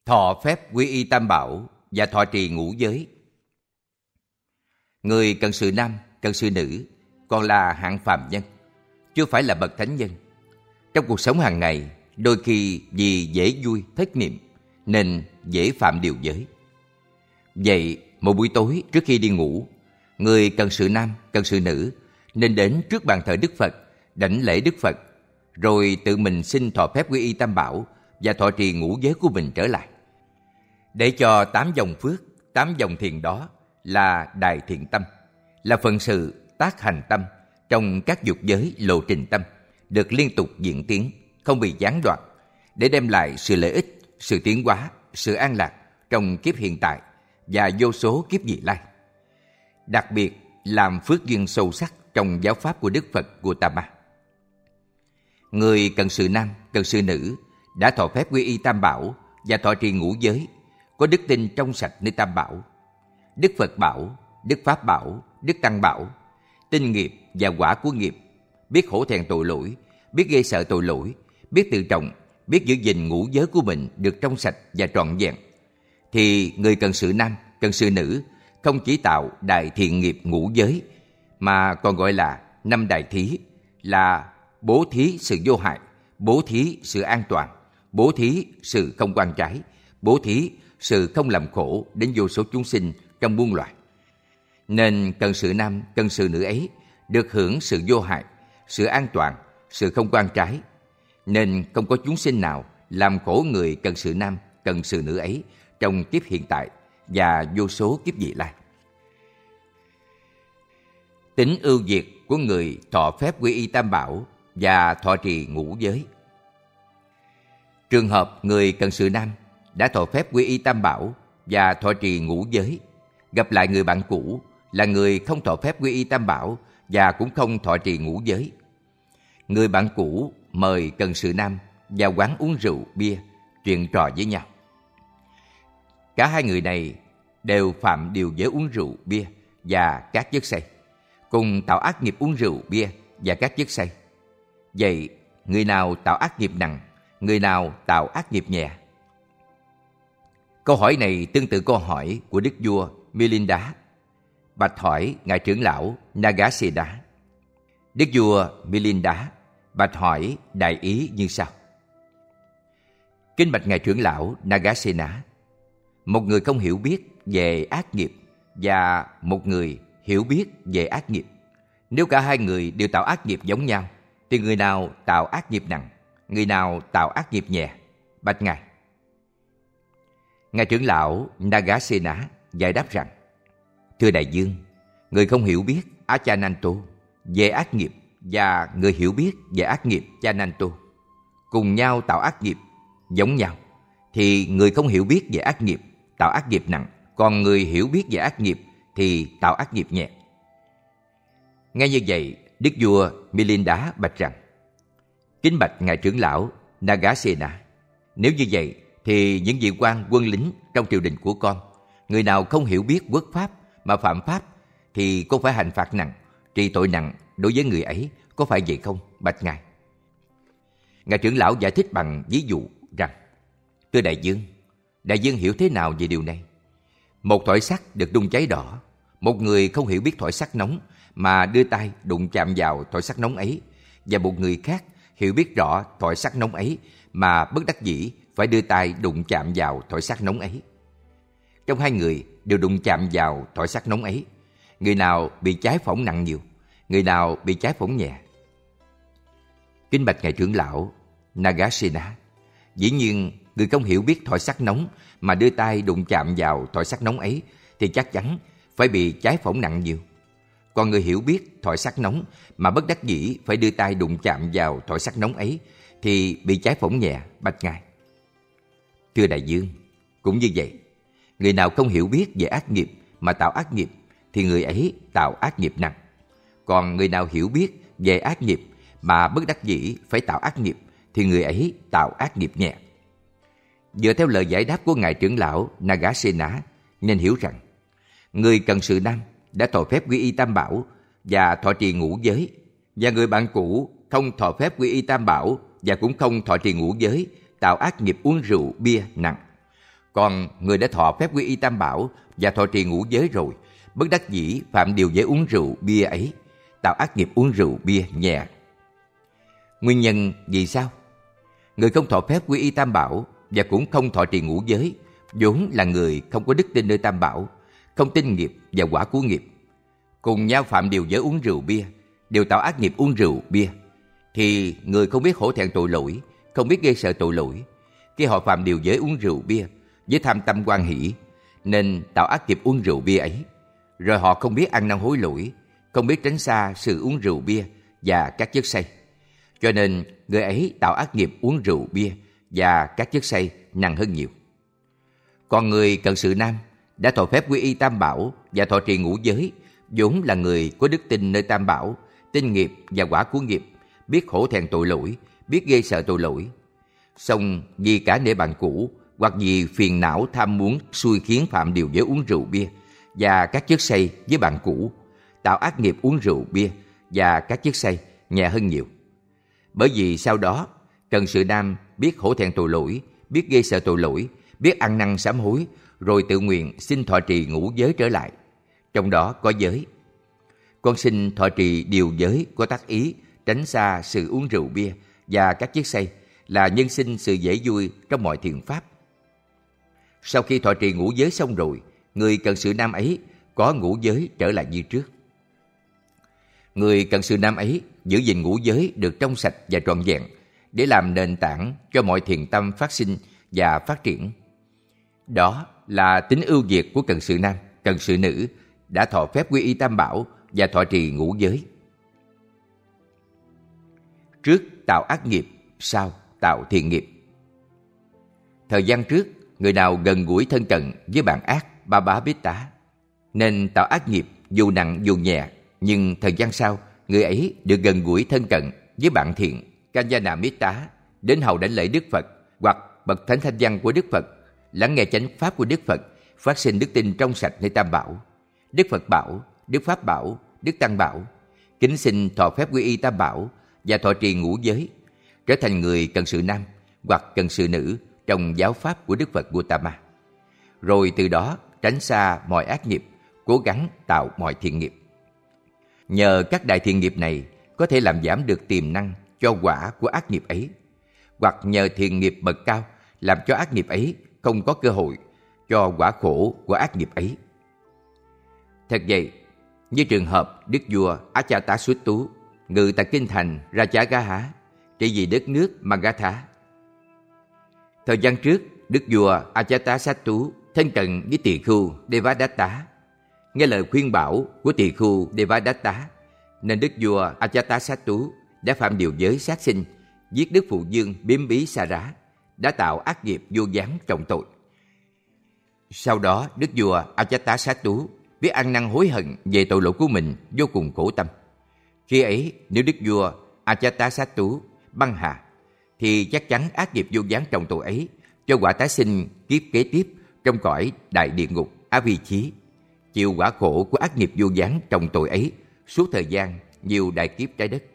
thọ phép quy y tam bảo và thọ trì ngũ giới. Người cận sự nam, cận sự nữ còn là hạng phàm nhân, chưa phải là bậc thánh nhân. Trong cuộc sống hàng ngày, đôi khi vì dễ vui, thất niệm nên dễ phạm điều giới. Vậy, một buổi tối trước khi đi ngủ, người cận sự nam, cận sự nữ nên đến trước bàn thờ Đức Phật, đảnh lễ Đức Phật, rồi tự mình xin thọ phép quy y tam bảo và thọ trì ngũ giới của mình trở lại. Để cho 8 dòng phước, 8 dòng thiền đó là đại thiện tâm, là phận sự tác hành tâm trong các dục giới lộ trình tâm, được liên tục diễn tiến, không bị gián đoạn, để đem lại sự lợi ích, sự tiến hóa, sự an lạc trong kiếp hiện tại và vô số kiếp vị lai. Đặc biệt làm phước duyên sâu sắc trong giáo pháp của Đức Phật Gautama. Người cận sự nam, cận sự nữ đã thọ phép quy y tam bảo và thọ trì ngũ giới, có đức tin trong sạch nơi tam bảo. Đức Phật bảo, Đức Pháp bảo, Đức Tăng bảo, tin nghiệp và quả của nghiệp, biết hổ thẹn tội lỗi, biết ghê sợ tội lỗi, biết tự trọng, biết giữ gìn ngũ giới của mình được trong sạch và trọn vẹn, thì người cận sự nam, cận sự nữ không chỉ tạo đại thiện nghiệp ngũ giới, mà còn gọi là 5 đại thí, là bố thí sự vô hại, bố thí sự an toàn, bố thí sự không oan trái, bố thí sự không làm khổ đến vô số chúng sinh trong muôn loài. Nên cận sự nam, cận sự nữ ấy được hưởng sự vô hại, sự an toàn, sự không oan trái, nên không có chúng sinh nào làm khổ người cận sự nam, cận sự nữ ấy trong kiếp hiện tại và vô số kiếp vị lai. Tính ưu việt của người thọ phép quy y tam bảo và thọ trì ngũ giới. Trường hợp người cận sự nam đã thọ phép quy y tam bảo và thọ trì ngũ giới, gặp lại người bạn cũ là người không thọ phép quy y tam bảo và cũng không thọ trì ngũ giới. Người bạn cũ mời cận sự nam vào quán uống rượu, bia, chuyện trò với nhau. Cả hai người này đều phạm điều giới uống rượu, bia và các chất say, cùng tạo ác nghiệp uống rượu, bia và các chất say. Vậy, người nào tạo ác nghiệp nặng, người nào tạo ác nghiệp nhẹ? Câu hỏi này tương tự câu hỏi của Đức vua Milinda bạch hỏi Ngài trưởng lão Nagasena. Đức vua Milinda bạch hỏi đại ý như sau: Kính bạch Ngài trưởng lão Nagasena, một người không hiểu biết về ác nghiệp và một người hiểu biết về ác nghiệp, nếu cả hai người đều tạo ác nghiệp giống nhau, thì người nào tạo ác nghiệp nặng, người nào tạo ác nghiệp nhẹ? Bạch Ngài. Ngài trưởng lão Nagasena giải đáp rằng: Thưa đại vương, người không hiểu biết Achananto về ác nghiệp và người hiểu biết về ác nghiệp Chananto cùng nhau tạo ác nghiệp giống nhau, thì người không hiểu biết về ác nghiệp tạo ác nghiệp nặng, còn người hiểu biết về ác nghiệp thì tạo ác nghiệp nhẹ. Nghe như vậy, Đức vua Milinda bạch rằng: Kính bạch Ngài trưởng lão Nagasena, nếu như vậy thì những vị quan quân lính trong triều đình của con, người nào không hiểu biết quốc pháp mà phạm pháp thì có phải hành phạt nặng, trị tội nặng đối với người ấy, có phải vậy không? Bạch Ngài. Ngài trưởng lão giải thích bằng ví dụ rằng: Thưa đại vương hiểu thế nào về điều này? Một thỏi sắt được đun cháy đỏ, một người không hiểu biết thỏi sắt nóng mà đưa tay đụng chạm vào thỏi sắt nóng ấy, và một người khác hiểu biết rõ thỏi sắt nóng ấy mà bất đắc dĩ phải đưa tay đụng chạm vào thỏi sắt nóng ấy. Trong hai người đều đụng chạm vào thỏi sắt nóng ấy, người nào bị cháy phỏng nặng nhiều, người nào bị cháy phỏng nhẹ? Kính bạch Ngài trưởng lão Nagasena, dĩ nhiên người không hiểu biết thỏi sắt nóng mà đưa tay đụng chạm vào thỏi sắt nóng ấy thì chắc chắn phải bị cháy phỏng nặng nhiều. Còn người hiểu biết thỏi sắt nóng mà bất đắc dĩ phải đưa tay đụng chạm vào thỏi sắt nóng ấy thì bị cháy phỏng nhẹ. Bạch Ngài. Thưa đại vương, cũng như vậy, người nào không hiểu biết về ác nghiệp mà tạo ác nghiệp thì người ấy tạo ác nghiệp nặng. Còn người nào hiểu biết về ác nghiệp mà bất đắc dĩ phải tạo ác nghiệp thì người ấy tạo ác nghiệp nhẹ. Dựa theo lời giải đáp của Ngài trưởng lão Nagasena, nên hiểu rằng người cận sự nam đã thọ phép quy y tam bảo và thọ trì ngũ giới, và người bạn cũ không thọ phép quy y tam bảo và cũng không thọ trì ngũ giới, tạo ác nghiệp uống rượu bia nặng. Còn người đã thọ phép quy y Tam Bảo và thọ trì ngũ giới rồi, bất đắc dĩ phạm điều giới uống rượu bia ấy, tạo ác nghiệp uống rượu bia nhẹ. Nguyên nhân vì sao? Người không thọ phép quy y Tam Bảo và cũng không thọ trì ngũ giới, vốn là người không có đức tin nơi Tam Bảo, không tin nghiệp và quả của nghiệp. Cùng nhau phạm điều giới uống rượu bia, đều tạo ác nghiệp uống rượu bia, thì người không biết hổ thẹn tội lỗi, không biết ghê sợ tội lỗi. Khi họ phạm điều giới uống rượu bia với tham tâm hoan hỷ, nên tạo ác nghiệp uống rượu bia ấy. Rồi họ không biết ăn năn hối lỗi, không biết tránh xa sự uống rượu bia và các chất say. Cho nên người ấy tạo ác nghiệp uống rượu bia và các chất say nặng hơn nhiều. Còn người cận sự nam đã thọ phép quy y Tam Bảo và thọ trì ngũ giới, vốn là người có đức tin nơi Tam Bảo, tin nghiệp và quả của nghiệp, biết hổ thẹn tội lỗi, biết ghê sợ tội lỗi. Song vì cả nể bạn cũ hoặc vì phiền não tham muốn xui khiến phạm điều giới uống rượu bia và các chất say với bạn cũ, tạo ác nghiệp uống rượu bia và các chất say nhẹ hơn nhiều. Bởi vì sau đó, cận sự nam biết hổ thẹn tội lỗi, biết ghê sợ tội lỗi, biết ăn năn sám hối, rồi tự nguyện xin thọ trì ngũ giới trở lại. Trong đó có giới. Con xin thọ trì điều giới có tác ý tránh xa sự uống rượu bia và các chất say, là nhân sinh sự dễ vui trong mọi thiện pháp. Sau khi thọ trì ngũ giới xong rồi, người cận sự nam ấy có ngũ giới trở lại như trước. Người cận sự nam ấy giữ gìn ngũ giới được trong sạch và trọn vẹn để làm nền tảng cho mọi thiện tâm phát sinh và phát triển. Đó là tính ưu việt của cận sự nam, cận sự nữ đã thọ phép quy y Tam Bảo và thọ trì ngũ giới. Trước tạo ác nghiệp, sau tạo thiện nghiệp. Thời gian trước, người nào gần gũi thân cận với bạn ác ba bá bít tá, nên tạo ác nghiệp dù nặng dù nhẹ, nhưng thời gian sau, người ấy được gần gũi thân cận với bạn thiện Kanyana Mít tá, đến hầu đảnh lễ Đức Phật hoặc bậc thánh thanh văn của Đức Phật, lắng nghe chánh pháp của Đức Phật, phát sinh đức tin trong sạch nơi Tam Bảo. Đức Phật bảo, Đức Pháp bảo, Đức Tăng bảo, kính xin thọ phép quy y Tam Bảo và thọ trì ngũ giới, trở thành người cận sự nam hoặc cận sự nữ trong giáo pháp của Đức Phật Gautama. Rồi từ đó tránh xa mọi ác nghiệp, cố gắng tạo mọi thiện nghiệp. Nhờ các đại thiện nghiệp này có thể làm giảm được tiềm năng cho quả của ác nghiệp ấy, hoặc nhờ thiện nghiệp bậc cao làm cho ác nghiệp ấy không có cơ hội cho quả khổ của ác nghiệp ấy. Thật vậy, như trường hợp Đức vua Ajatasattu ngự tại kinh thành Rajagaha, trị vì đất nước Magadha. Thời gian trước, Đức vua Ajatasattu thân cận với tỳ khưu Devadatta, nghe lời khuyên bảo của tỳ khưu Devadatta, nên Đức vua Ajatasattu đã phạm điều giới sát sinh, giết Đức Phụ Dương Biếm Bí Sa Rá, đã tạo ác nghiệp vô gián trọng tội. Sau đó, Đức vua Ajatasattu biết ăn năn hối hận về tội lỗi của mình, vô cùng khổ tâm. Khi ấy, nếu Đức vua Ajatasattu băng hà, thì chắc chắn ác nghiệp vô gián trọng tội ấy cho quả tái sinh kiếp kế tiếp trong cõi đại địa ngục Avicii, chịu quả khổ của ác nghiệp vô gián trọng tội ấy suốt thời gian nhiều đại kiếp trái đất.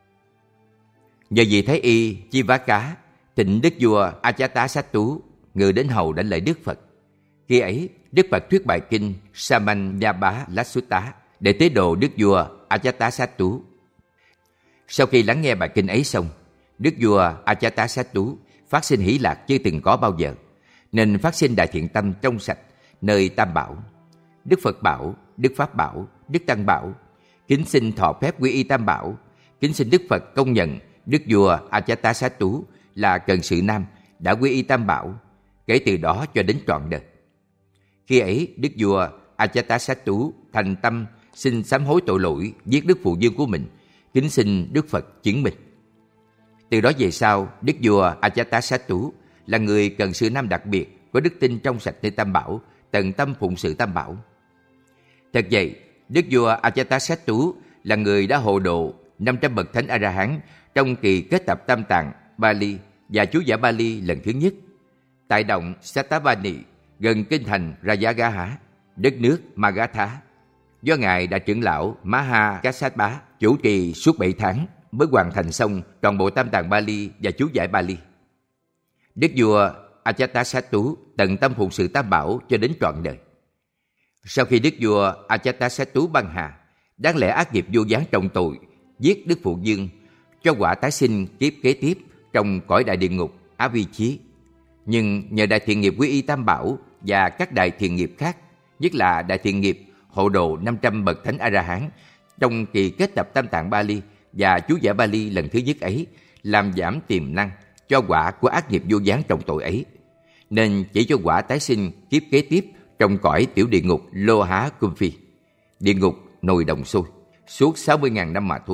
Nhờ vị Thái y Chivaka thịnh Đức vua Ajatasattu ngự đến hầu đảnh lễ Đức Phật. Khi ấy, Đức Phật thuyết bài kinh Samanyabha-Lassutta để tế độ Đức vua Ajatasattu. Sau khi lắng nghe bài kinh ấy xong, Đức vua Ajatasattu phát sinh hỷ lạc chưa từng có bao giờ, nên phát sinh đại thiện tâm trong sạch nơi Tam Bảo. Đức Phật bảo, Đức Pháp bảo, Đức Tăng bảo, kính xin thọ phép quy y Tam Bảo, kính xin Đức Phật công nhận Đức vua Ajatasattu là cận sự nam đã quy y Tam Bảo, kể từ đó cho đến trọn đời. Khi ấy, Đức vua Ajatasattu thành tâm xin sám hối tội lỗi giết Đức Phụ Dương của mình, kính xin Đức Phật chứng minh. Từ đó về sau, Đức vua Ajatasattu là người cận sự nam đặc biệt, có đức tin trong sạch nơi Tam Bảo, tận tâm phụng sự Tam Bảo. Thật vậy, Đức vua Ajatasattu là người đã hộ độ 500 bậc thánh A-la-hán trong kỳ kết tập Tam Tạng Bali và chú giải Bali lần thứ nhất tại động Sattavani gần kinh thành Rajagaha, đất nước Magadha, do ngài đại trưởng lão Maha Kassapa chủ trì suốt 7 tháng mới hoàn thành xong toàn bộ Tam Tạng Bali và chú giải Bali. Đức vua Ajatasattu tận tâm phụng sự Tam Bảo cho đến trọn đời. Sau khi đức vua Ajatasattu băng hà, đáng lẽ ác nghiệp vô gián trọng tội, giết Đức Phụ Dương, cho quả tái sinh kiếp kế tiếp trong cõi đại địa ngục Avichi. Nhưng nhờ đại thiện nghiệp quy y Tam Bảo và các đại thiện nghiệp khác, nhất là đại thiện nghiệp hộ độ 500 bậc thánh A-la-hán trong kỳ kết tập Tam Tạng Bali và chú giải Bali lần thứ nhất ấy, làm giảm tiềm năng cho quả của ác nghiệp vô gián trọng tội ấy, nên chỉ cho quả tái sinh kiếp kế tiếp trong cõi tiểu địa ngục Lô Há Cung Phi, địa ngục nồi đồng sôi, suốt 60.000 năm mà thôi.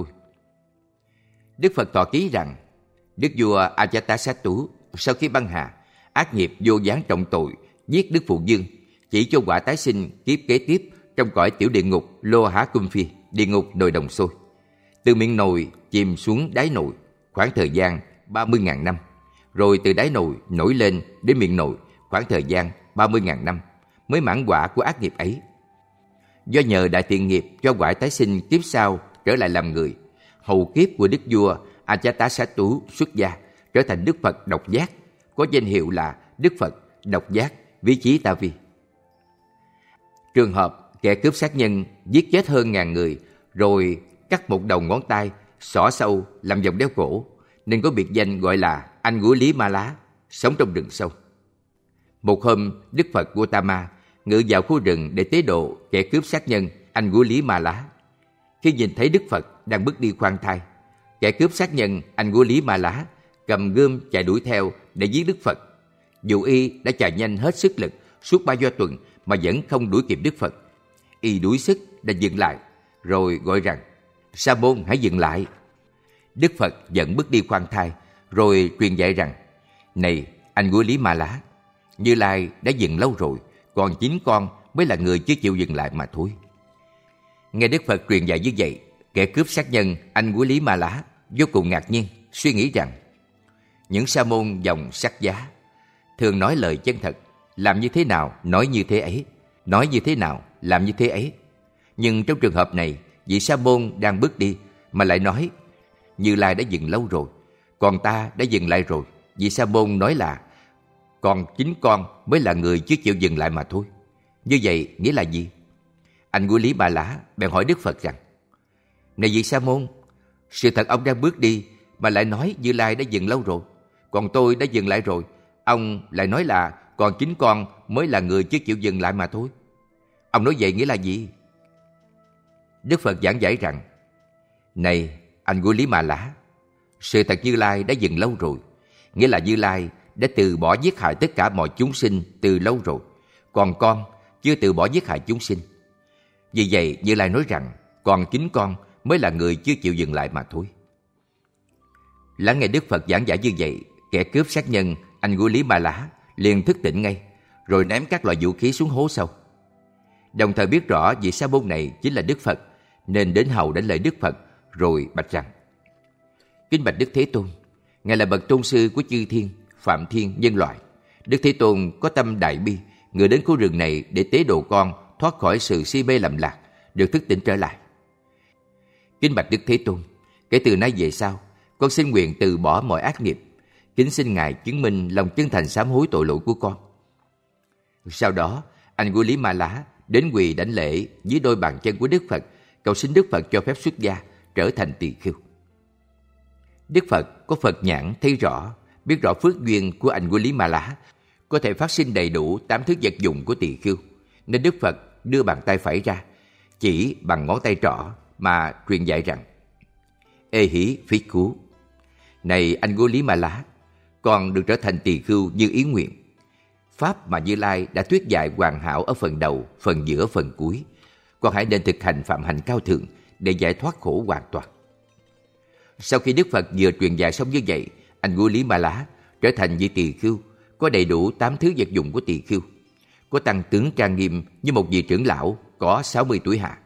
Đức Phật tỏ ký rằng, đức vua Ajatasattu sau khi băng hà, ác nghiệp vô gián trọng tội, giết Đức Phụ Dương, chỉ cho quả tái sinh kiếp kế tiếp trong cõi tiểu địa ngục Lô Há Cung Phi, địa ngục nồi đồng sôi. Từ miệng nồi chìm xuống đáy nồi khoảng thời gian 30.000 năm, rồi từ đáy nồi nổi lên đến miệng nồi khoảng thời gian 30.000 năm mới mãn quả của ác nghiệp ấy. Do nhờ đại thiện nghiệp cho quả tái sinh kiếp sau trở lại làm người, hầu kiếp của đức vua Ajatasattu xuất gia trở thành Đức Phật độc giác, có danh hiệu là Đức Phật độc giác Vichittavi. Trường hợp kẻ cướp sát nhân giết chết hơn 1.000 người rồi cắt một đầu ngón tay, xỏ sâu làm vòng đeo cổ, nên có biệt danh gọi là anh Ngũ Lý Ma Lá, sống trong rừng sâu. Một hôm, Đức Phật Gautama ngự vào khu rừng để tế độ kẻ cướp sát nhân anh Ngũ Lý Ma Lá. Khi nhìn thấy Đức Phật đang bước đi khoan thai, kẻ cướp sát nhân anh Ngũ Lý Ma Lá cầm gươm chạy đuổi theo để giết Đức Phật. Dù y đã chạy nhanh hết sức lực suốt 3 do tuần mà vẫn không đuổi kịp Đức Phật. Y đuối sức đã dừng lại, rồi gọi rằng: Sa môn, hãy dừng lại. Đức Phật vẫn bước đi khoan thai, rồi truyền dạy rằng: Này anh Ngũ Lý Ma Lá, Như Lai đã dừng lâu rồi, còn chính con mới là người chưa chịu dừng lại mà thôi. Nghe Đức Phật truyền dạy như vậy, kẻ cướp sát nhân anh Ngũ Lý Ma Lá vô cùng ngạc nhiên, suy nghĩ rằng: những sa môn dòng Sắc Giá thường nói lời chân thật, làm như thế nào nói như thế ấy, nói như thế nào làm như thế ấy. Nhưng trong trường hợp này, vị sa môn đang bước đi mà lại nói: Như Lai đã dừng lâu rồi, còn ta đã dừng lại rồi. Vị sa môn nói là: còn chính con mới là người chưa chịu dừng lại mà thôi. Như vậy nghĩa là gì? Anh Ngũ Lý Ma Lá bèn hỏi Đức Phật rằng: Này vị sa môn, sự thật ông đang bước đi mà lại nói Như Lai đã dừng lâu rồi, còn tôi đã dừng lại rồi. Ông lại nói là còn chính con mới là người chưa chịu dừng lại mà thôi. Ông nói vậy nghĩa là gì? Đức Phật giảng giải rằng: Này anh Ngũ Lý Ma Lá, sự thật Như Lai đã dừng lâu rồi, nghĩa là Như Lai đã từ bỏ giết hại tất cả mọi chúng sinh từ lâu rồi, còn con chưa từ bỏ giết hại chúng sinh. Vì vậy Như Lai nói rằng còn chính con mới là người chưa chịu dừng lại mà thôi. Lắng nghe Đức Phật giảng giải như vậy, kẻ cướp sát nhân anh Ngũ Lý Ma Lá liền thức tỉnh ngay, rồi ném các loại vũ khí xuống hố sâu. Đồng thời biết rõ vị sa môn này chính là Đức Phật, nên đến hầu đánh lễ Đức Phật, rồi bạch rằng: Kính bạch Đức Thế Tôn, Ngài là bậc tôn sư của chư thiên, phạm thiên, nhân loại. Đức Thế Tôn có tâm đại bi, người đến khu rừng này để tế độ con thoát khỏi sự si mê lầm lạc, được thức tỉnh trở lại. Kính bạch Đức Thế Tôn, kể từ nay về sau, con xin nguyện từ bỏ mọi ác nghiệp. Kính xin Ngài chứng minh lòng chân thành sám hối tội lỗi của con. Sau đó, anh Ngũ Lý Ma Lá đến quỳ đảnh lễ dưới đôi bàn chân của Đức Phật, cầu xin Đức Phật cho phép xuất gia, trở thành tỳ khưu. Đức Phật có Phật nhãn thấy rõ, biết rõ phước duyên của anh Ngũ Lý Ma Lá có thể phát sinh đầy đủ 8 thứ vật dụng của tỳ khưu, nên Đức Phật đưa bàn tay phải ra, chỉ bằng ngón tay trỏ mà truyền dạy rằng: Ê hí phí cứu, này anh Ngũ Lý Ma Lá, con được trở thành tỳ khưu như ý nguyện. Pháp mà Như Lai đã thuyết dạy hoàn hảo ở phần đầu, phần giữa, phần cuối, con hãy nên thực hành phạm hạnh cao thượng để giải thoát khổ hoàn toàn. Sau khi Đức Phật vừa truyền dạy xong như vậy, anh Ngũ Lý Ma Lá trở thành vị tỳ khưu, có đầy đủ 8 thứ vật dụng của tỳ khưu, có tăng tướng trang nghiêm như một vị trưởng lão có 60 tuổi hạ.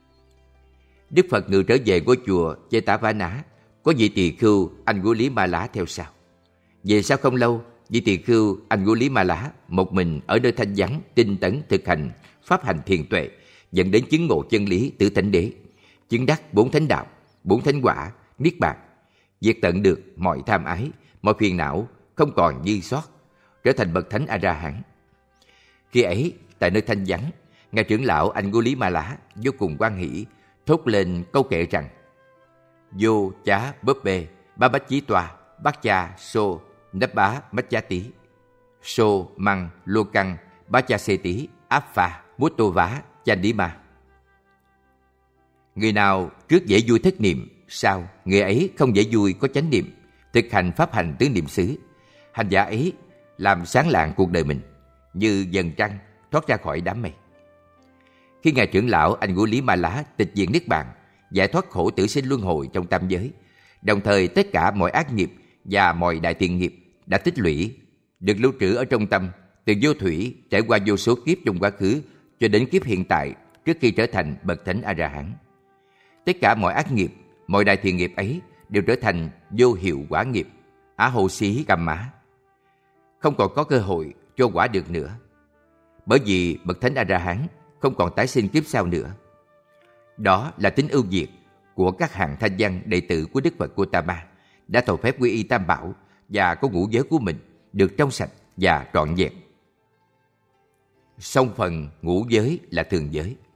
Đức Phật ngự trở về ngôi chùa Jetavana, có vị tỳ khưu anh Ngũ Lý Ma Lá theo sau. Về sau không lâu, vị tỳ khưu anh Ngũ Lý Ma Lá một mình ở nơi thanh vắng, tinh tấn thực hành pháp hành thiền tuệ, dẫn đến chứng ngộ chân lý tự tánh đế, chứng đắc 4 thánh đạo, 4 thánh quả, niết bàn, diệt tận được mọi tham ái, mọi phiền não không còn dư sót, trở thành bậc thánh A-la-hán. Khi ấy, tại nơi thanh vắng, ngài trưởng lão Angulimala vô cùng hoan hỷ, thốt lên câu kệ rằng: Vô chá bóp bê, ba bách chí toa, bát cha sô, nấp bá mách chá tí, sô măng lô căng, bá cha xê tí, áp pha, mút tô vá, cha đi ma. Người nào trước dễ vui thất niệm, sau người ấy không dễ vui có chánh niệm, thực hành pháp hành tứ niệm xứ. Hành giả ấy làm sáng lạng cuộc đời mình, như dần trăng thoát ra khỏi đám mây. Khi ngài trưởng lão Angulimala tịch diệt niết bàn, giải thoát khổ tử sinh luân hồi trong tam giới, đồng thời tất cả mọi ác nghiệp và mọi đại thiện nghiệp đã tích lũy, được lưu trữ ở trong tâm, từ vô thủy trải qua vô số kiếp trong quá khứ cho đến kiếp hiện tại trước khi trở thành bậc thánh A-la-hán. Tất cả mọi ác nghiệp, mọi đại thiện nghiệp ấy đều trở thành vô hiệu quả nghiệp, á hô xí cam má, không còn có cơ hội cho quả được nữa. Bởi vì bậc thánh A-la-hán không còn tái sinh kiếp sau nữa. Đó là tính ưu việt của các hàng thanh văn đệ tử của Đức Phật Gautama đã thọ phép quy y Tam Bảo và có ngũ giới của mình được trong sạch và trọn vẹn. Song phần ngũ giới là thường giới.